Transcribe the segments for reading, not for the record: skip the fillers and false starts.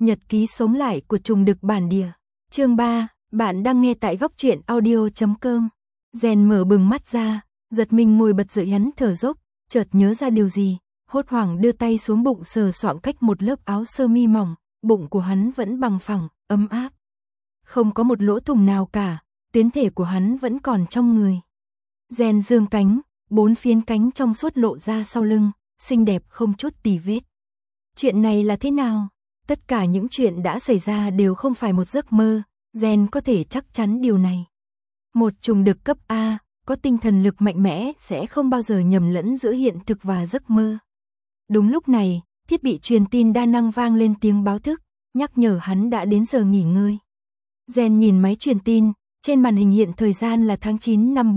Nhật ký sống lại của trùng đực bản địa. Chương 3, bạn đang nghe tại góc truyện audio.com. Gen mở bừng mắt ra, giật mình ngồi bật dậy, hắn thở dốc, chợt nhớ ra điều gì, hốt hoảng đưa tay xuống bụng sờ soạng cách một lớp áo sơ mi mỏng, bụng của hắn vẫn bằng phẳng, ấm áp. Không có một lỗ thủng nào cả, tuyến thể của hắn vẫn còn trong người. Gen dương cánh, 4 phiến cánh trong suốt lộ ra sau lưng, xinh đẹp không chút tì vết. Chuyện này là thế nào? Tất cả những chuyện đã xảy ra đều không phải một giấc mơ, Gen có thể chắc chắn điều này. Một trùng đực cấp A, có tinh thần lực mạnh mẽ sẽ không bao giờ nhầm lẫn giữa hiện thực và giấc mơ. Đúng lúc này, thiết bị truyền tin đa năng vang lên tiếng báo thức, nhắc nhở hắn đã đến giờ nghỉ ngơi. Gen nhìn máy truyền tin, trên màn hình hiện thời gian là tháng 9 năm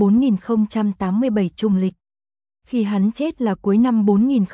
4087 trùng lịch. Khi hắn chết là cuối năm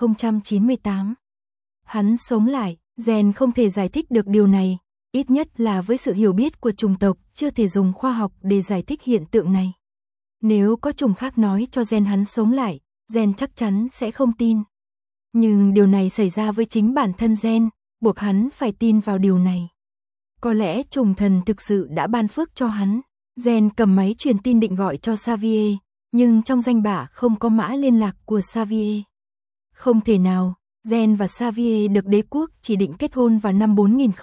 4098. Hắn sống lại, Gen không thể giải thích được điều này, ít nhất là với sự hiểu biết của chủng tộc, chưa thể dùng khoa học để giải thích hiện tượng này. Nếu có chủng khác nói cho Gen hắn sống lại, Gen chắc chắn sẽ không tin. Nhưng điều này xảy ra với chính bản thân Gen, buộc hắn phải tin vào điều này. Có lẽ trùng thần thực sự đã ban phước cho hắn. Gen cầm máy truyền tin định gọi cho Xavier, nhưng trong danh bạ không có mã liên lạc của Xavier. Không thể nào, Gen và Xavier được đế quốc chỉ định kết hôn vào năm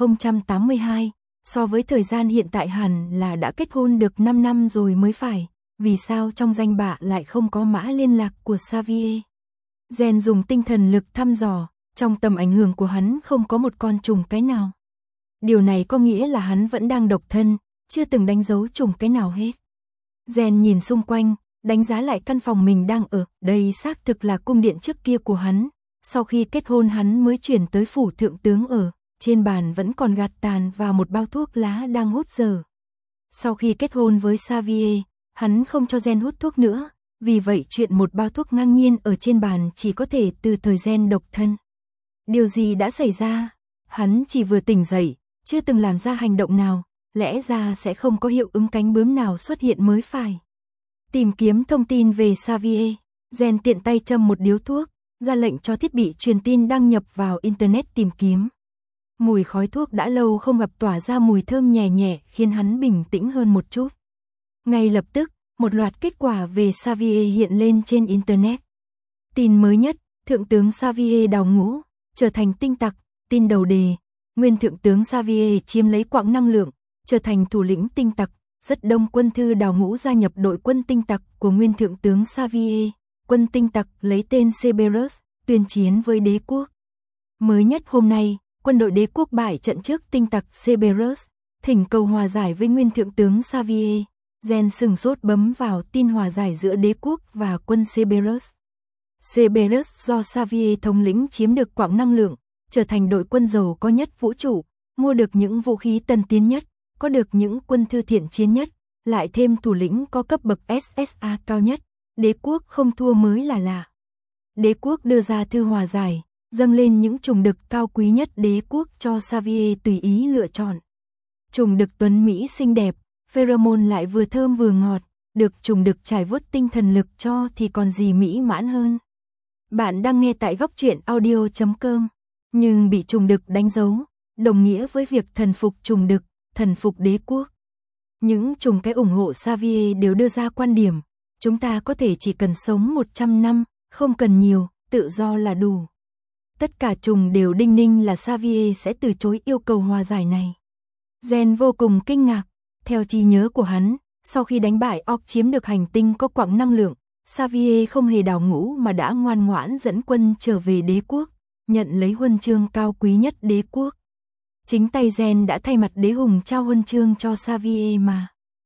4082, so với thời gian hiện tại hẳn là đã kết hôn được 5 năm rồi mới phải, vì sao trong danh bạ lại không có mã liên lạc của Xavier? Gen dùng tinh thần lực thăm dò, trong tầm ảnh hưởng của hắn không có một con trùng cái nào. Điều này có nghĩa là hắn vẫn đang độc thân, chưa từng đánh dấu trùng cái nào hết. Gen nhìn xung quanh, đánh giá lại căn phòng mình đang ở, đây xác thực là cung điện trước kia của hắn. Sau khi kết hôn hắn mới chuyển tới phủ thượng tướng ở, trên bàn vẫn còn gạt tàn và một bao thuốc lá đang hút dở. Sau khi kết hôn với Xavier, hắn không cho Gen hút thuốc nữa, vì vậy chuyện một bao thuốc ngang nhiên ở trên bàn chỉ có thể từ thời Gen độc thân. Điều gì đã xảy ra? Hắn chỉ vừa tỉnh dậy, chưa từng làm ra hành động nào, lẽ ra sẽ không có hiệu ứng cánh bướm nào xuất hiện mới phải. Tìm kiếm thông tin về Xavier, Gen tiện tay châm một điếu thuốc, ra lệnh cho thiết bị truyền tin đăng nhập vào Internet tìm kiếm. Mùi khói thuốc đã lâu không gặp tỏa ra mùi thơm nhẹ nhẹ khiến hắn bình tĩnh hơn một chút. Ngay lập tức, một loạt kết quả về Xavier hiện lên trên Internet. Tin mới nhất, Thượng tướng Xavier đào ngũ, trở thành tinh tặc, tin đầu đề. Nguyên Thượng tướng Xavier chiếm lấy quặng năng lượng, trở thành thủ lĩnh tinh tặc, rất đông quân thư đào ngũ gia nhập đội quân tinh tặc của Nguyên Thượng tướng Xavier. Quân tinh tặc lấy tên Cerberus, tuyên chiến với đế quốc. Mới nhất hôm nay, quân đội đế quốc bại trận trước tinh tặc Cerberus, thỉnh cầu hòa giải với Nguyên Thượng tướng Xavier. Gen sừng sốt bấm vào tin hòa giải giữa đế quốc và quân Cerberus. Cerberus do Xavier thống lĩnh chiếm được quặng năng lượng, trở thành đội quân giàu có nhất vũ trụ, mua được những vũ khí tân tiến nhất, có được những quân thư thiện chiến nhất, lại thêm thủ lĩnh có cấp bậc SSA cao nhất. Đế quốc không thua mới là lạ. Đế quốc đưa ra thư hòa giải, dâng lên những trùng đực cao quý nhất đế quốc cho Xavier tùy ý lựa chọn. Trùng đực tuấn Mỹ xinh đẹp, pheromone lại vừa thơm vừa ngọt, được trùng đực trải vuốt tinh thần lực cho thì còn gì mỹ mãn hơn. Bạn đang nghe tại góc truyện audio.com, nhưng bị trùng đực đánh dấu, đồng nghĩa với việc thần phục trùng đực, thần phục đế quốc. Những trùng cái ủng hộ Xavier đều đưa ra quan điểm. Chúng ta có thể chỉ cần sống 100 năm, không cần nhiều, tự do là đủ. Tất cả trùng đều đinh ninh là Xavier sẽ từ chối yêu cầu hòa giải này. Gen vô cùng kinh ngạc, theo trí nhớ của hắn, sau khi đánh bại Orc chiếm được hành tinh có quặng năng lượng, Xavier không hề đào ngũ mà đã ngoan ngoãn dẫn quân trở về đế quốc, nhận lấy huân chương cao quý nhất đế quốc. Chính tay Gen đã thay mặt đế hùng trao huân chương cho Xavier mà.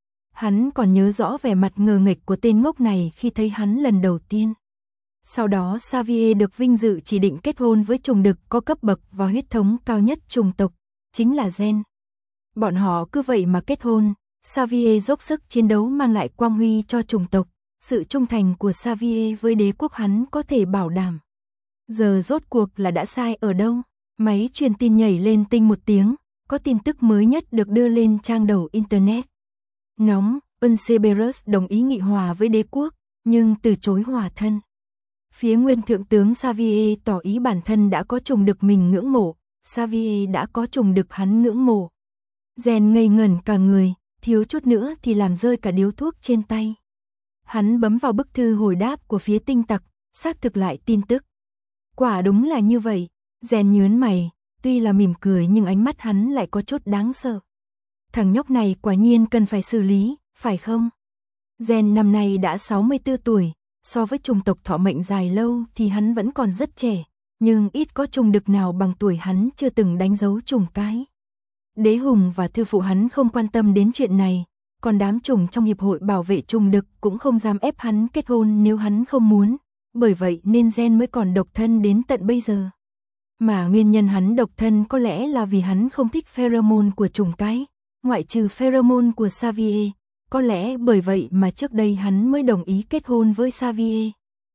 Hắn còn nhớ rõ vẻ mặt ngờ nghệch của tên ngốc này khi thấy hắn lần đầu tiên. Sau đó Xavier được vinh dự chỉ định kết hôn với trùng đực có cấp bậc và huyết thống cao nhất chủng tộc, chính là Gen. Bọn họ cứ vậy mà kết hôn, Xavier dốc sức chiến đấu mang lại quang huy cho chủng tộc, sự trung thành của Xavier với đế quốc hắn có thể bảo đảm. Giờ rốt cuộc là đã sai ở đâu? Máy truyền tin nhảy lên tinh một tiếng, có tin tức mới nhất được đưa lên trang đầu Internet. Nóng, Cerberus đồng ý nghị hòa với đế quốc, nhưng từ chối hòa thân. Phía Nguyên Thượng tướng Xavier tỏ ý bản thân đã có trùng đực mình ngưỡng mộ, Xavier đã có trùng đực hắn ngưỡng mộ. Gen ngây ngẩn cả người, thiếu chút nữa thì làm rơi cả điếu thuốc trên tay. Hắn bấm vào bức thư hồi đáp của phía Tinh Tặc, xác thực lại tin tức. Quả đúng là như vậy, Gen nhớn mày, tuy là mỉm cười nhưng ánh mắt hắn lại có chút đáng sợ. Thằng nhóc này quả nhiên cần phải xử lý, phải không? Gen năm nay đã 64 tuổi, so với chủng tộc thọ mệnh dài lâu thì hắn vẫn còn rất trẻ, nhưng ít có trùng đực nào bằng tuổi hắn chưa từng đánh dấu trùng cái. Đế Hùng và thư phụ hắn không quan tâm đến chuyện này, còn đám trùng trong hiệp hội bảo vệ trùng đực cũng không dám ép hắn kết hôn nếu hắn không muốn, bởi vậy nên Gen mới còn độc thân đến tận bây giờ. Mà nguyên nhân hắn độc thân có lẽ là vì hắn không thích pheromone của trùng cái, ngoại trừ pheromone của Xavier, có lẽ bởi vậy mà trước đây hắn mới đồng ý kết hôn với Xavier.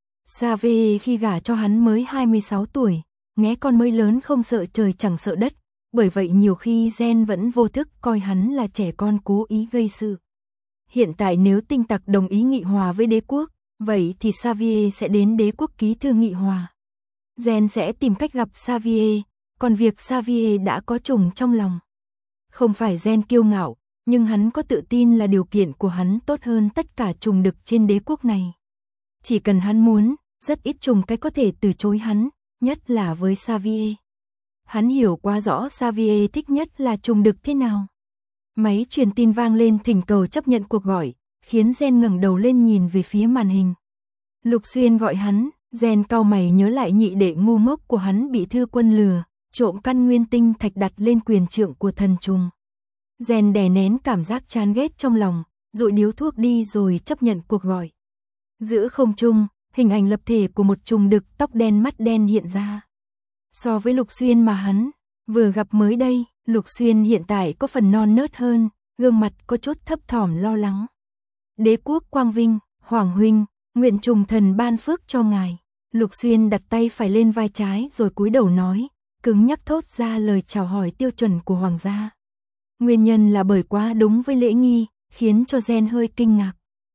Xavier khi gả cho hắn mới 26 tuổi, nghé con mới lớn không sợ trời chẳng sợ đất, bởi vậy nhiều khi Gen vẫn vô thức coi hắn là trẻ con cố ý gây sự. Hiện tại nếu Tinh Tặc đồng ý nghị hòa với đế quốc, vậy thì Xavier sẽ đến đế quốc ký thư nghị hòa. Gen sẽ tìm cách gặp Xavier, còn việc Xavier đã có trùng trong lòng. Không phải Gen kiêu ngạo, nhưng hắn có tự tin là điều kiện của hắn tốt hơn tất cả trùng đực trên đế quốc này. Chỉ cần hắn muốn, rất ít trùng cái có thể từ chối hắn, nhất là với Xavier. Hắn hiểu quá rõ Xavier thích nhất là trùng đực thế nào. Máy truyền tin vang lên thỉnh cầu chấp nhận cuộc gọi, khiến Gen ngẩng đầu lên nhìn về phía màn hình. Lục Xuyên gọi hắn, Gen cau mày nhớ lại nhị đệ ngu ngốc của hắn bị Thư Quân lừa, trộm căn nguyên tinh thạch đặt lên quyền trượng của thần trùng. Gen đè nén cảm giác chán ghét trong lòng, dội điếu thuốc đi rồi chấp nhận cuộc gọi. Giữa không trung, hình ảnh lập thể của một trùng đực tóc đen mắt đen hiện ra. So với Lục Xuyên mà hắn vừa gặp mới đây, Lục Xuyên hiện tại có phần non nớt hơn, gương mặt có chút thấp thỏm lo lắng. Đế quốc quang vinh, Hoàng huynh, nguyện trùng thần ban phước cho ngài. Lục Xuyên đặt tay phải lên vai trái rồi cúi đầu nói, cứng nhắc thốt ra lời chào hỏi tiêu chuẩn của hoàng gia. Nguyên nhân là bởi quá đúng với lễ nghi, khiến cho Gen hơi kinh ngạc.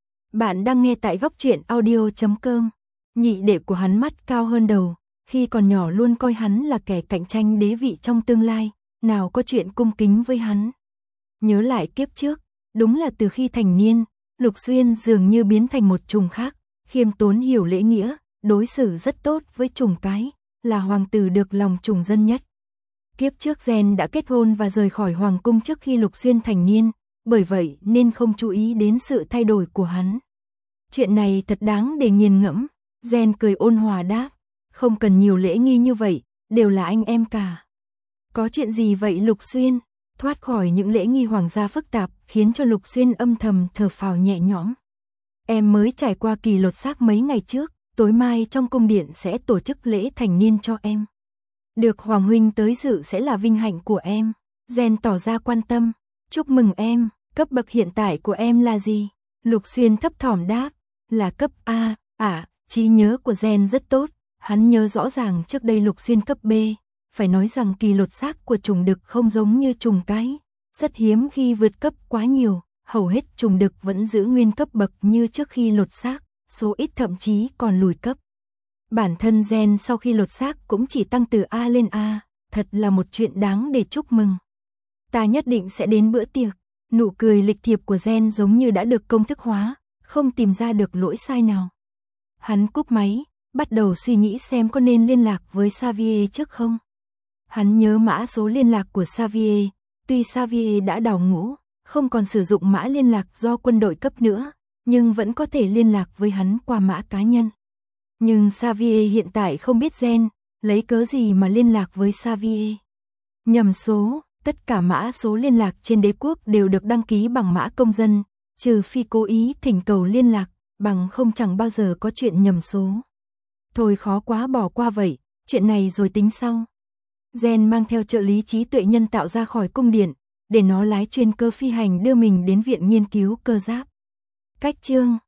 Bạn đang nghe tại góc truyện audio.com. Nhị đệ của hắn mắt cao hơn đầu, khi còn nhỏ luôn coi hắn là kẻ cạnh tranh đế vị trong tương lai, nào có chuyện cung kính với hắn. Nhớ lại kiếp trước, đúng là từ khi thành niên, Lục Xuyên dường như biến thành một trùng khác, khiêm tốn hiểu lễ nghĩa, đối xử rất tốt với trùng cái, là hoàng tử được lòng trùng dân nhất. Kiếp trước Gen đã kết hôn và rời khỏi hoàng cung trước khi Lục Xuyên thành niên, bởi vậy nên không chú ý đến sự thay đổi của hắn. Chuyện này thật đáng để nghiền ngẫm. Gen cười ôn hòa đáp, không cần nhiều lễ nghi như vậy, đều là anh em cả. Có chuyện gì vậy Lục Xuyên? Thoát khỏi những lễ nghi hoàng gia phức tạp khiến cho Lục Xuyên âm thầm thở phào nhẹ nhõm. Em mới trải qua kỳ lột xác mấy ngày trước, tối mai trong cung điện sẽ tổ chức lễ thành niên cho em. Được Hoàng huynh tới dự sẽ là vinh hạnh của em. Gen tỏ ra quan tâm, chúc mừng em, cấp bậc hiện tại của em là gì? Lục Xuyên thấp thỏm đáp, là cấp A, trí nhớ của Gen rất tốt, hắn nhớ rõ ràng trước đây Lục Xuyên cấp B, phải nói rằng kỳ lột xác của trùng đực không giống như trùng cái, rất hiếm khi vượt cấp quá nhiều, hầu hết trùng đực vẫn giữ nguyên cấp bậc như trước khi lột xác, số ít thậm chí còn lùi cấp. Bản thân Gen sau khi lột xác cũng chỉ tăng từ A lên A, thật là một chuyện đáng để chúc mừng. Ta nhất định sẽ đến bữa tiệc. Nụ cười lịch thiệp của Gen giống như đã được công thức hóa, không tìm ra được lỗi sai nào. Hắn cúp máy, bắt đầu suy nghĩ xem có nên liên lạc với Xavier trước không. Hắn nhớ mã số liên lạc của Xavier, tuy Xavier đã đào ngũ, không còn sử dụng mã liên lạc do quân đội cấp nữa, nhưng vẫn có thể liên lạc với hắn qua mã cá nhân. Nhưng Xavier hiện tại không biết Gen, lấy cớ gì mà liên lạc với Xavier. Nhầm số, tất cả mã số liên lạc trên đế quốc đều được đăng ký bằng mã công dân, trừ phi cố ý thỉnh cầu liên lạc, bằng không chẳng bao giờ có chuyện nhầm số. Thôi khó quá bỏ qua vậy, chuyện này rồi tính sau. Gen mang theo trợ lý trí tuệ nhân tạo ra khỏi cung điện, để nó lái chuyên cơ phi hành đưa mình đến viện nghiên cứu cơ giáp. Cách chương